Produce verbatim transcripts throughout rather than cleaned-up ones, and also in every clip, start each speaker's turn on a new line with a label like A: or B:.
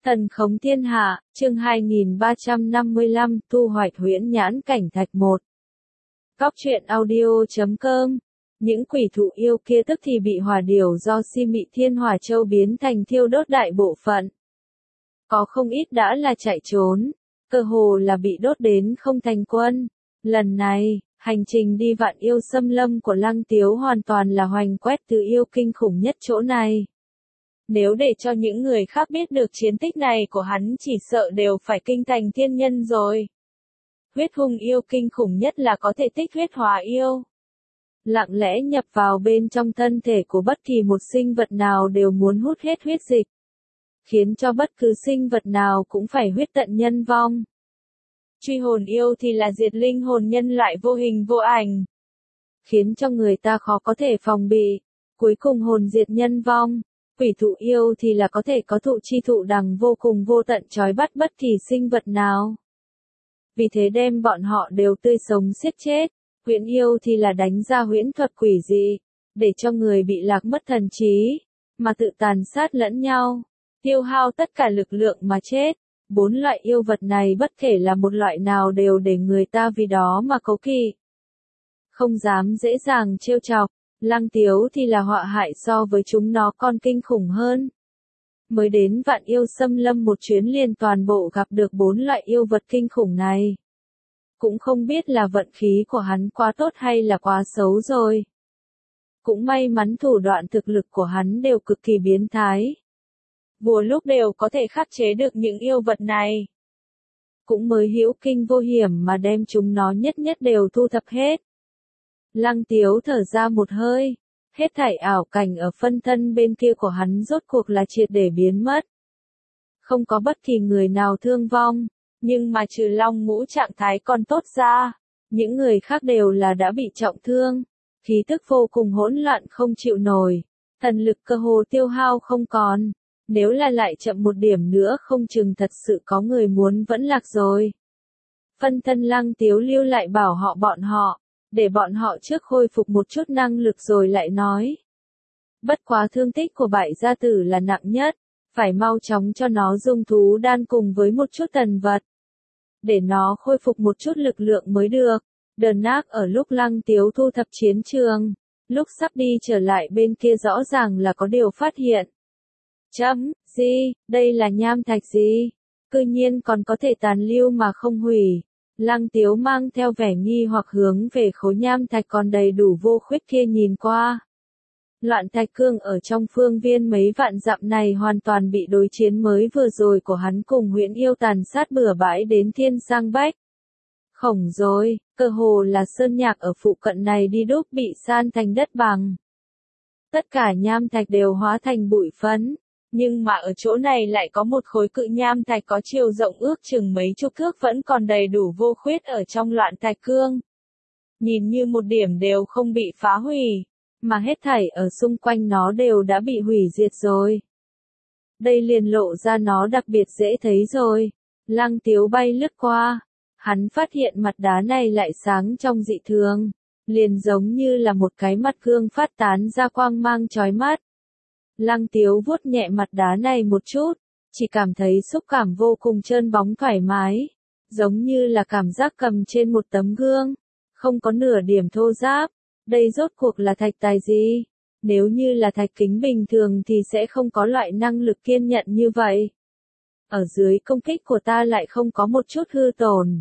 A: Thần khống thiên hạ, chương hai nghìn ba trăm năm mươi lăm, thu hoạch huyễn nhãn cảnh thạch một. Cóc truyện audio chấm com. Những quỷ thụ yêu kia tức thì bị hỏa điểu do si mị thiên hỏa châu biến thành thiêu đốt đại bộ phận. Có không ít đã là chạy trốn, cơ hồ là bị đốt đến không thành quân. Lần này, hành trình đi vạn yêu xâm lâm của Lăng Tiếu hoàn toàn là hoành quét từ yêu kinh khủng nhất chỗ này. Nếu để cho những người khác biết được chiến tích này của hắn chỉ sợ đều phải kinh thành thiên nhân rồi. Huyết hung yêu kinh khủng nhất là có thể tích huyết hóa yêu. Lặng lẽ nhập vào bên trong thân thể của bất kỳ một sinh vật nào đều muốn hút hết huyết dịch. Khiến cho bất cứ sinh vật nào cũng phải huyết tận nhân vong. Truy hồn yêu thì là diệt linh hồn nhân loại vô hình vô ảnh. Khiến cho người ta khó có thể phòng bị. Cuối cùng hồn diệt nhân vong. Quỷ thụ yêu thì là có thể có thụ chi thụ đằng vô cùng vô tận trói bắt bất kỳ sinh vật nào. Vì thế đem bọn họ đều tươi sống giết chết. Huyễn yêu thì là đánh ra huyễn thuật quỷ dị, để cho người bị lạc mất thần trí, mà tự tàn sát lẫn nhau, tiêu hao tất cả lực lượng mà chết. Bốn loại yêu vật này bất kể là một loại nào đều để người ta vì đó mà cấu kỵ. Không dám dễ dàng trêu chọc. Lăng Tiếu thì là họa hại so với chúng nó còn kinh khủng hơn. Mới đến vạn yêu xâm lâm một chuyến liền toàn bộ gặp được bốn loại yêu vật kinh khủng này. Cũng không biết là vận khí của hắn quá tốt hay là quá xấu rồi. Cũng may mắn thủ đoạn thực lực của hắn đều cực kỳ biến thái. Vừa lúc đều có thể khắc chế được những yêu vật này. Cũng mới hữu kinh vô hiểm mà đem chúng nó nhất nhất đều thu thập hết. Lăng Tiếu thở ra một hơi, hết thảy ảo cảnh ở phân thân bên kia của hắn rốt cuộc là triệt để biến mất. Không có bất kỳ người nào thương vong, nhưng mà trừ Long Ngũ trạng thái còn tốt ra, những người khác đều là đã bị trọng thương, khí tức vô cùng hỗn loạn không chịu nổi, thần lực cơ hồ tiêu hao không còn, nếu là lại chậm một điểm nữa không chừng thật sự có người muốn vẫn lạc rồi. Phân thân Lăng Tiếu lưu lại bảo họ bọn họ. Để bọn họ trước khôi phục một chút năng lực rồi lại nói. Bất quá thương tích của bại gia tử là nặng nhất, phải mau chóng cho nó dung thú đan cùng với một chút tần vật. Để nó khôi phục một chút lực lượng mới được. Đờn nác ở lúc Lăng Tiếu thu thập chiến trường, lúc sắp đi trở lại bên kia rõ ràng là có điều phát hiện. Chấm, gì, đây là nham thạch gì? Cư nhiên còn có thể tàn lưu mà không hủy. Lăng Tiếu mang theo vẻ nghi hoặc hướng về khối nham thạch còn đầy đủ vô khuyết kia nhìn qua. Loạn thạch cương ở trong phương viên mấy vạn dặm này hoàn toàn bị đối chiến mới vừa rồi của hắn cùng huyễn yêu tàn sát bừa bãi đến thiên sang bách. Khổng rồi, cơ hồ là sơn nhạc ở phụ cận này đi đúc bị san thành đất bằng. Tất cả nham thạch đều hóa thành bụi phấn. Nhưng mà ở chỗ này lại có một khối cự nham thạch có chiều rộng ước chừng mấy chục thước vẫn còn đầy đủ vô khuyết ở trong loạn thạch cương. Nhìn như một điểm đều không bị phá hủy, mà hết thảy ở xung quanh nó đều đã bị hủy diệt rồi. Đây liền lộ ra nó đặc biệt dễ thấy rồi. Lăng Tiếu bay lướt qua, hắn phát hiện mặt đá này lại sáng trong dị thường, liền giống như là một cái mặt gương phát tán ra quang mang chói mắt. Lăng Tiếu vuốt nhẹ mặt đá này một chút, chỉ cảm thấy xúc cảm vô cùng trơn bóng thoải mái, giống như là cảm giác cầm trên một tấm gương, không có nửa điểm thô ráp. Đây rốt cuộc là thạch tài gì? Nếu như là thạch kính bình thường thì sẽ không có loại năng lực kiên nhận như vậy. Ở dưới công kích của ta lại không có một chút hư tổn.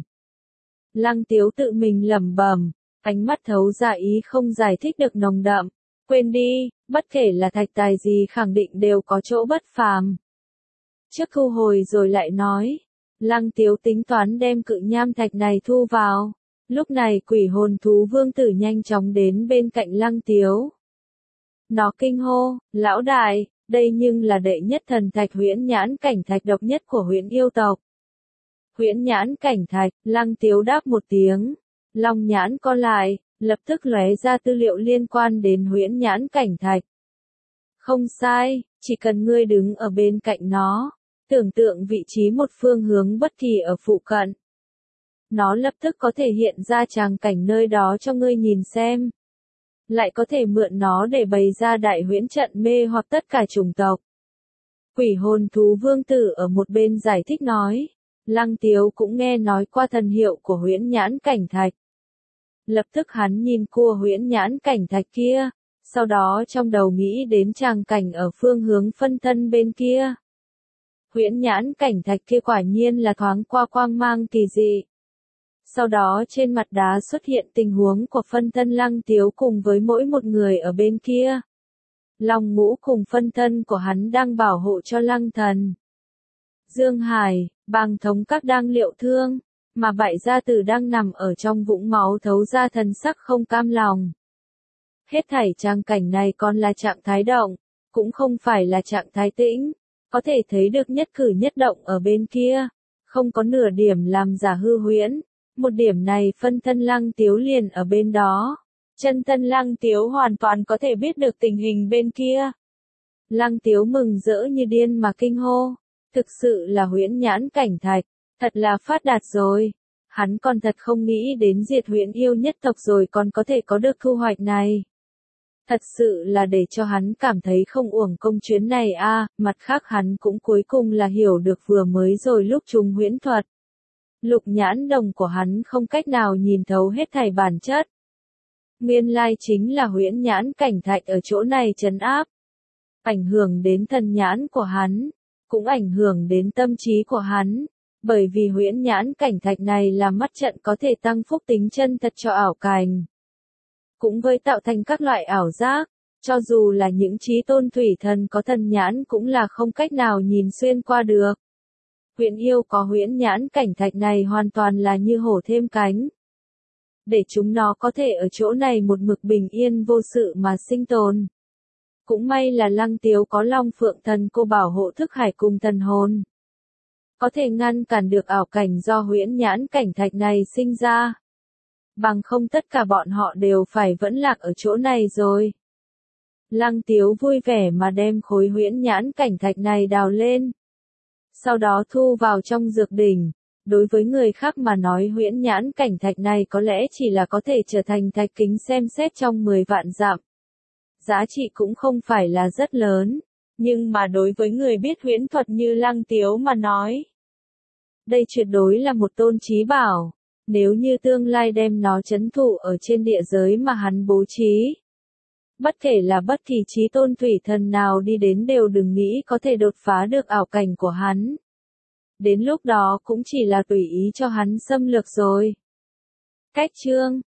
A: Lăng Tiếu tự mình lẩm bẩm, ánh mắt thấu ra ý không giải thích được nồng đậm. Quên đi, bất kể là thạch tài gì khẳng định đều có chỗ bất phàm. Trước thu hồi rồi lại nói, Lăng Tiếu tính toán đem cự nham thạch này thu vào. Lúc này quỷ hồn thú vương tử nhanh chóng đến bên cạnh Lăng Tiếu. Nó kinh hô, lão đại, đây nhưng là đệ nhất thần thạch huyễn nhãn cảnh thạch độc nhất của huyễn yêu tộc. Huyễn nhãn cảnh thạch, Lăng Tiếu đáp một tiếng, long nhãn co lại. Lập tức lóe ra tư liệu liên quan đến huyễn nhãn cảnh thạch. Không sai, chỉ cần ngươi đứng ở bên cạnh nó, tưởng tượng vị trí một phương hướng bất kỳ ở phụ cận. Nó lập tức có thể hiện ra tràng cảnh nơi đó cho ngươi nhìn xem. Lại có thể mượn nó để bày ra đại huyễn trận mê hoặc tất cả chủng tộc. Quỷ hồn thú vương tử ở một bên giải thích nói. Lăng Tiếu cũng nghe nói qua thần hiệu của huyễn nhãn cảnh thạch. Lập tức hắn nhìn cua huyễn nhãn cảnh thạch kia, sau đó trong đầu nghĩ đến tràng cảnh ở phương hướng phân thân bên kia. Huyễn nhãn cảnh thạch kia quả nhiên là thoáng qua quang mang kỳ dị. Sau đó trên mặt đá xuất hiện tình huống của phân thân Lăng Tiếu cùng với mỗi một người ở bên kia. Long Ngũ cùng phân thân của hắn đang bảo hộ cho Lăng Thần. Dương Hải, Bàng Thống Các đang liệu thương, mà Bại Gia Tử đang nằm ở trong vũng máu thấu ra thần sắc không cam lòng. Hết thảy trang cảnh này còn là trạng thái động, cũng không phải là trạng thái tĩnh, có thể thấy được nhất cử nhất động ở bên kia, không có nửa điểm làm giả hư huyễn, một điểm này phân thân Lăng Tiếu liền ở bên đó. Chân thân Lăng Tiếu hoàn toàn có thể biết được tình hình bên kia. Lăng Tiếu mừng rỡ như điên mà kinh hô. Thực sự là huyễn nhãn cảnh thạch, thật là phát đạt rồi. Hắn còn thật không nghĩ đến diệt huyễn yêu nhất tộc rồi còn có thể có được thu hoạch này. Thật sự là để cho hắn cảm thấy không uổng công chuyến này a. À, mặt khác hắn cũng cuối cùng là hiểu được vừa mới rồi lúc trùng huyễn thuật. Lục nhãn đồng của hắn không cách nào nhìn thấu hết thảy bản chất. Nguyên lai chính là huyễn nhãn cảnh thạch ở chỗ này trấn áp. Ảnh hưởng đến thần nhãn của hắn, cũng ảnh hưởng đến tâm trí của hắn. Bởi vì huyễn nhãn cảnh thạch này là mắt trận có thể tăng phúc tính chân thật cho ảo cảnh. Cũng với tạo thành các loại ảo giác, cho dù là những chí tôn thủy thần có thần nhãn cũng là không cách nào nhìn xuyên qua được. Huyễn yêu có huyễn nhãn cảnh thạch này hoàn toàn là như hổ thêm cánh. Để chúng nó có thể ở chỗ này một mực bình yên vô sự mà sinh tồn. Cũng may là Lăng Tiếu có Long Phượng Thần Cô bảo hộ thức hải cùng thần hồn. Có thể ngăn cản được ảo cảnh do huyễn nhãn cảnh thạch này sinh ra. Bằng không tất cả bọn họ đều phải vẫn lạc ở chỗ này rồi. Lăng Tiếu vui vẻ mà đem khối huyễn nhãn cảnh thạch này đào lên. Sau đó thu vào trong dược đỉnh. Đối với người khác mà nói huyễn nhãn cảnh thạch này có lẽ chỉ là có thể trở thành thạch kính xem xét trong mười vạn dặm. Giá trị cũng không phải là rất lớn, nhưng mà đối với người biết huyễn thuật như Lăng Tiếu mà nói. Đây tuyệt đối là một tôn chí bảo, nếu như tương lai đem nó trấn thủ ở trên địa giới mà hắn bố trí. Bất kể là bất kỳ chí tôn thủy thần nào đi đến đều đừng nghĩ có thể đột phá được ảo cảnh của hắn. Đến lúc đó cũng chỉ là tùy ý cho hắn xâm lược rồi. Cách chương